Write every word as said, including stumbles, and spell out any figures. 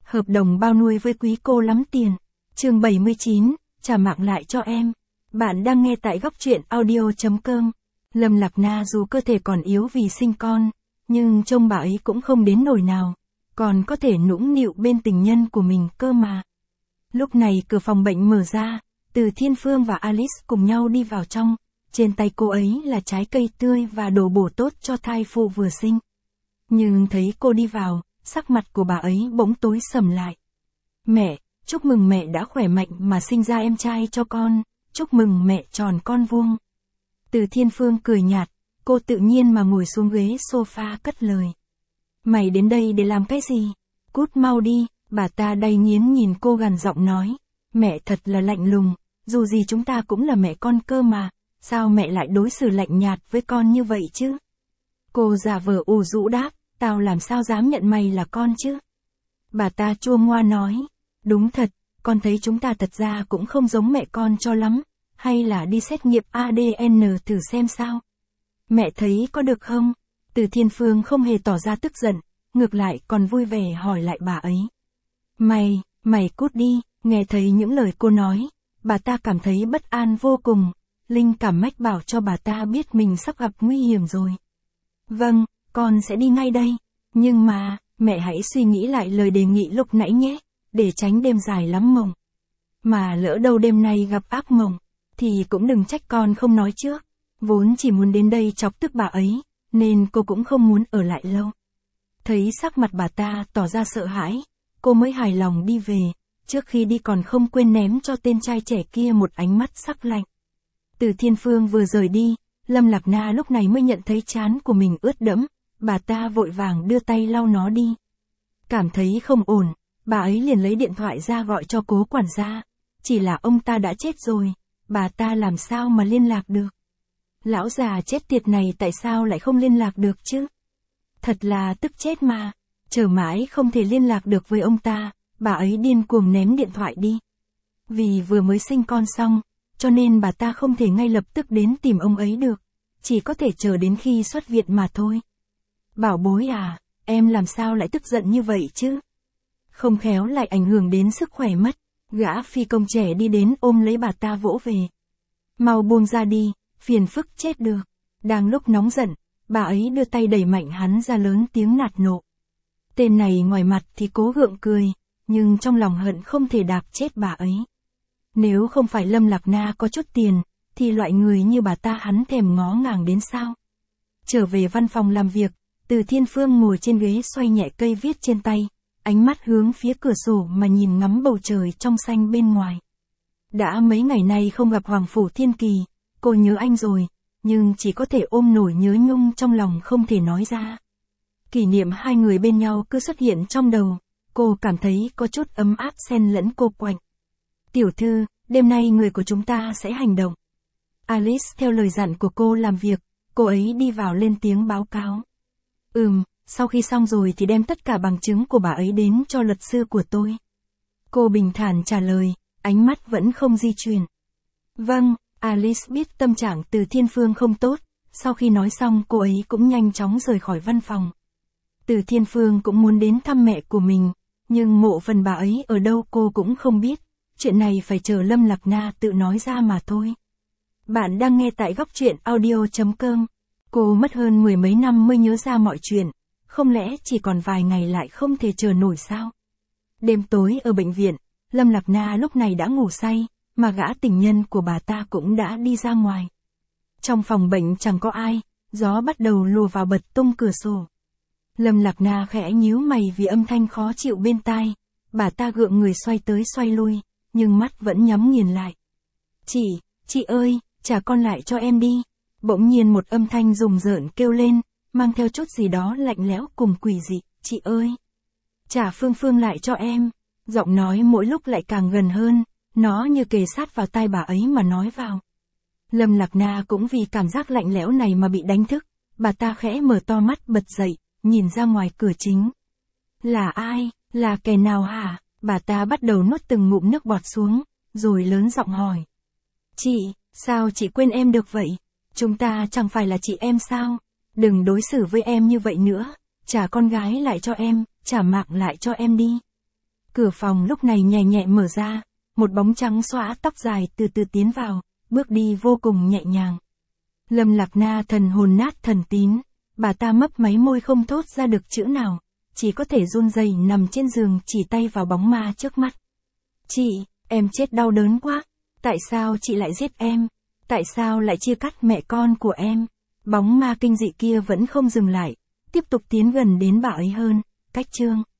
Hợp đồng bao nuôi với quý cô lắm tiền. Chương bảy mươi chín, trả mạng lại cho em. Bạn đang nghe tại góc truyện audio chấm com. Lâm Lạc Na dù cơ thể còn yếu vì sinh con, nhưng trông bà ấy cũng không đến nỗi nào, còn có thể nũng nịu bên tình nhân của mình cơ mà. Lúc này cửa phòng bệnh mở ra, Từ Thiên Phương và Alice cùng nhau đi vào trong, trên tay cô ấy là trái cây tươi và đồ bổ tốt cho thai phụ vừa sinh. Nhưng thấy cô đi vào, sắc mặt của bà ấy bỗng tối sầm lại. Mẹ, chúc mừng mẹ đã khỏe mạnh mà sinh ra em trai cho con, chúc mừng mẹ tròn con vuông. Từ Thiên Phương cười nhạt, cô tự nhiên mà ngồi xuống ghế sofa cất lời. Mày đến đây để làm cái gì? Cút mau đi, bà ta đay nghiến nhìn cô gằn giọng nói. Mẹ thật là lạnh lùng, dù gì chúng ta cũng là mẹ con cơ mà, sao mẹ lại đối xử lạnh nhạt với con như vậy chứ? Cô giả vờ ủ rũ đáp, tao làm sao dám nhận mày là con chứ? Bà ta chua ngoa nói, đúng thật, con thấy chúng ta thật ra cũng không giống mẹ con cho lắm, hay là đi xét nghiệm a đê en thử xem sao? Mẹ thấy có được không? Từ Thiên Phương không hề tỏ ra tức giận, ngược lại còn vui vẻ hỏi lại bà ấy. Mày, mày cút đi, nghe thấy những lời cô nói, bà ta cảm thấy bất an vô cùng, linh cảm mách bảo cho bà ta biết mình sắp gặp nguy hiểm rồi. Vâng, con sẽ đi ngay đây, nhưng mà, mẹ hãy suy nghĩ lại lời đề nghị lúc nãy nhé, để tránh đêm dài lắm mộng. Mà lỡ đâu đêm nay gặp ác mộng, thì cũng đừng trách con không nói trước, vốn chỉ muốn đến đây chọc tức bà ấy, nên cô cũng không muốn ở lại lâu. Thấy sắc mặt bà ta tỏ ra sợ hãi, cô mới hài lòng đi về, trước khi đi còn không quên ném cho tên trai trẻ kia một ánh mắt sắc lạnh. Từ Thiên Phương vừa rời đi, Lâm Lạc Na lúc này mới nhận thấy trán của mình ướt đẫm, bà ta vội vàng đưa tay lau nó đi. Cảm thấy không ổn, bà ấy liền lấy điện thoại ra gọi cho Cố quản gia, chỉ là ông ta đã chết rồi, bà ta làm sao mà liên lạc được. Lão già chết tiệt này tại sao lại không liên lạc được chứ? Thật là tức chết mà, chờ mãi không thể liên lạc được với ông ta, bà ấy điên cuồng ném điện thoại đi. Vì vừa mới sinh con xong, cho nên bà ta không thể ngay lập tức đến tìm ông ấy được, chỉ có thể chờ đến khi xuất viện mà thôi. Bảo bối à, em làm sao lại tức giận như vậy chứ? Không khéo lại ảnh hưởng đến sức khỏe mất. Gã phi công trẻ đi đến ôm lấy bà ta vỗ về. Mau buông ra đi, phiền phức chết được. Đang lúc nóng giận, bà ấy đưa tay đẩy mạnh hắn ra lớn tiếng nạt nộ. Tên này ngoài mặt thì cố gượng cười, nhưng trong lòng hận không thể đạp chết bà ấy. Nếu không phải Lâm Lạc Na có chút tiền, thì loại người như bà ta hắn thèm ngó ngàng đến sao? Trở về văn phòng làm việc, Từ Thiên Phương ngồi trên ghế xoay nhẹ cây viết trên tay, ánh mắt hướng phía cửa sổ mà nhìn ngắm bầu trời trong xanh bên ngoài. Đã mấy ngày nay không gặp Hoàng Phủ Thiên Kỳ, cô nhớ anh rồi, nhưng chỉ có thể ôm nổi nhớ nhung trong lòng không thể nói ra. Kỷ niệm hai người bên nhau cứ xuất hiện trong đầu, cô cảm thấy có chút ấm áp xen lẫn cô quạnh. Tiểu thư, đêm nay người của chúng ta sẽ hành động. Alice theo lời dặn của cô làm việc, cô ấy đi vào lên tiếng báo cáo. Ừm, sau khi xong rồi thì đem tất cả bằng chứng của bà ấy đến cho luật sư của tôi. Cô bình thản trả lời, ánh mắt vẫn không di chuyển. Vâng, Alice biết tâm trạng Từ Thiên Phương không tốt, sau khi nói xong cô ấy cũng nhanh chóng rời khỏi văn phòng. Từ Thiên Phương cũng muốn đến thăm mẹ của mình, nhưng mộ phần bà ấy ở đâu cô cũng không biết, chuyện này phải chờ Lâm Lạc Na tự nói ra mà thôi. Bạn đang nghe tại góc truyện audio chấm com. Cô mất hơn mười mấy năm mới nhớ ra mọi chuyện, không lẽ chỉ còn vài ngày lại không thể chờ nổi sao? Đêm tối ở bệnh viện, Lâm Lạc Na lúc này đã ngủ say, mà gã tình nhân của bà ta cũng đã đi ra ngoài. Trong phòng bệnh chẳng có ai, gió bắt đầu lùa vào bật tung cửa sổ. Lâm Lạc Na khẽ nhíu mày vì âm thanh khó chịu bên tai, bà ta gượng người xoay tới xoay lui, nhưng mắt vẫn nhắm nghiền lại. Chị, chị ơi, trả con lại cho em đi. Bỗng nhiên một âm thanh rùng rợn kêu lên, mang theo chút gì đó lạnh lẽo cùng quỷ dị, chị ơi. Trả Phương Phương lại cho em. Giọng nói mỗi lúc lại càng gần hơn, nó như kề sát vào tai bà ấy mà nói vào. Lâm Lạc Na cũng vì cảm giác lạnh lẽo này mà bị đánh thức, bà ta khẽ mở to mắt bật dậy, nhìn ra ngoài cửa chính. Là ai, là kẻ nào hả? Bà ta bắt đầu nuốt từng ngụm nước bọt xuống, rồi lớn giọng hỏi. Chị, sao chị quên em được vậy? Chúng ta chẳng phải là chị em sao? Đừng đối xử với em như vậy nữa, trả con gái lại cho em, trả mạng lại cho em đi. Cửa phòng lúc này nhẹ nhẹ mở ra, một bóng trắng xõa tóc dài từ từ tiến vào, bước đi vô cùng nhẹ nhàng. Lâm Lạc Na thần hồn nát thần tín, bà ta mấp máy môi không thốt ra được chữ nào, chỉ có thể run rẩy nằm trên giường chỉ tay vào bóng ma trước mắt. Chị, em chết đau đớn quá, tại sao chị lại giết em? Tại sao lại chia cắt mẹ con của em? Bóng ma kinh dị kia vẫn không dừng lại, tiếp tục tiến gần đến bà ấy hơn, cách chương.